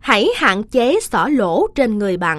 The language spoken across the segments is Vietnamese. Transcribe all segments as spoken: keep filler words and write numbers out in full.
Hãy hạn chế xỏ lỗ trên người bạn.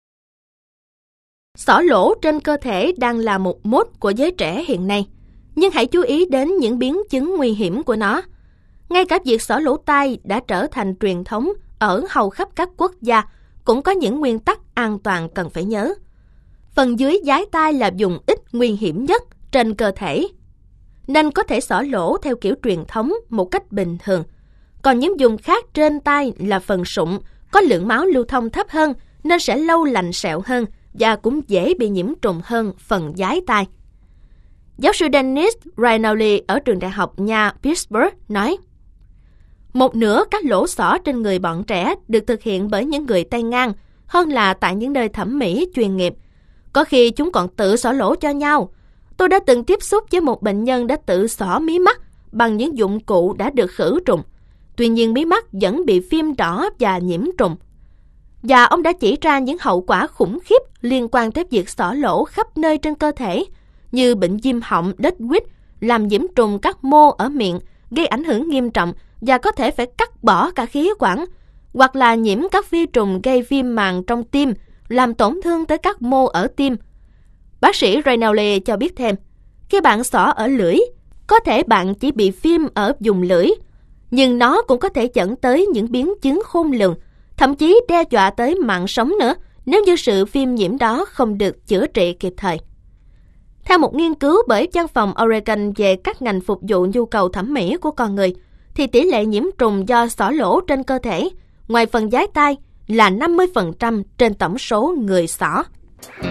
Xỏ lỗ trên cơ thể đang là một mốt của giới trẻ hiện nay, nhưng hãy chú ý đến những biến chứng nguy hiểm của nó. Ngay cả việc xỏ lỗ tai đã trở thành truyền thống ở hầu khắp các quốc gia, cũng có những nguyên tắc an toàn cần phải nhớ. Phần dưới dái tai là vùng ít nguy hiểm nhất trên cơ thể, nên có thể xỏ lỗ theo kiểu truyền thống một cách bình thường. Còn những vùng khác trên tai là phần sụn, có lượng máu lưu thông thấp hơn nên sẽ lâu lành sẹo hơn và cũng dễ bị nhiễm trùng hơn phần dái tai. Giáo sư Dennis Rinaldi ở trường đại học nha Pittsburgh nói, một nửa các lỗ xỏ trên người bọn trẻ được thực hiện bởi những người tay ngang hơn là tại những nơi thẩm mỹ chuyên nghiệp. Có khi chúng còn tự xỏ lỗ cho nhau. Tôi đã từng tiếp xúc với một bệnh nhân đã tự xỏ mí mắt bằng những dụng cụ đã được khử trùng. Tuy nhiên mí mắt vẫn bị phim đỏ và nhiễm trùng. Và ông đã chỉ ra những hậu quả khủng khiếp liên quan tới việc xỏ lỗ khắp nơi trên cơ thể, như bệnh viêm họng, đết quýt, làm nhiễm trùng các mô ở miệng, gây ảnh hưởng nghiêm trọng và có thể phải cắt bỏ cả khí quản, hoặc là nhiễm các vi trùng gây viêm màng trong tim, làm tổn thương tới các mô ở tim. Bác sĩ Rinaldi cho biết thêm, khi bạn xỏ ở lưỡi, có thể bạn chỉ bị viêm ở vùng lưỡi, nhưng nó cũng có thể dẫn tới những biến chứng khôn lường, thậm chí đe dọa tới mạng sống nữa nếu như sự viêm nhiễm đó không được chữa trị kịp thời. Theo một nghiên cứu bởi Văn phòng Oregon về các ngành phục vụ nhu cầu thẩm mỹ của con người, thì tỷ lệ nhiễm trùng do xỏ lỗ trên cơ thể, ngoài phần dái tai, là năm mươi phần trăm trên tổng số người xỏ.